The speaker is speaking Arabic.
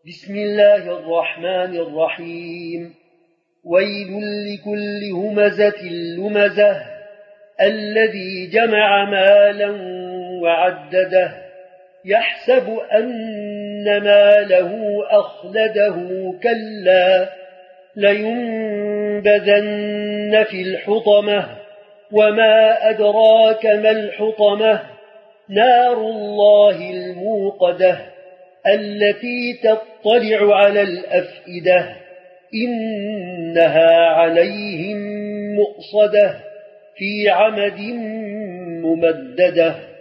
بسم الله الرحمن الرحيم ويل لكل همزة لمزة الذي جمع مالا وعدده يحسب أن ماله أخلده كلا لينبذن في الحطمة وما أدراك ما الحطمة نار الله الموقدة التي تطلع على الأفئدة إنها عليهم مؤصدة في عمد ممددة.